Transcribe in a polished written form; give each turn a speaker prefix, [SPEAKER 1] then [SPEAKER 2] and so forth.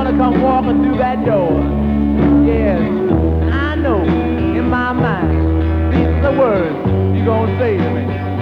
[SPEAKER 1] gonna come walking through that door. Yes, I know in my mind these are the words you're gonna say to me.